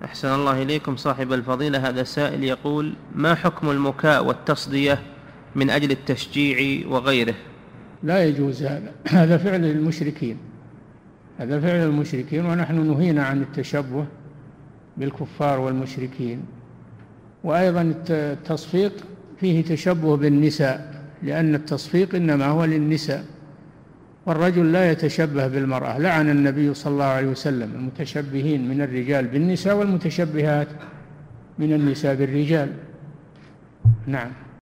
أحسن الله إليكم صاحب الفضيلة. هذا سائل يقول: ما حكم المكاء والتصدية من أجل التشجيع وغيره؟ لا يجوز هذا، هذا فعل المشركين، هذا فعل المشركين، ونحن نهينا عن التشبه بالكفار والمشركين. وأيضا التصفيق فيه تشبه بالنساء، لأن التصفيق إنما هو للنساء، والرجل لا يتشبه بالمرأة. لعن النبي صلى الله عليه وسلم المتشبهين من الرجال بالنساء والمتشبهات من النساء بالرجال. نعم.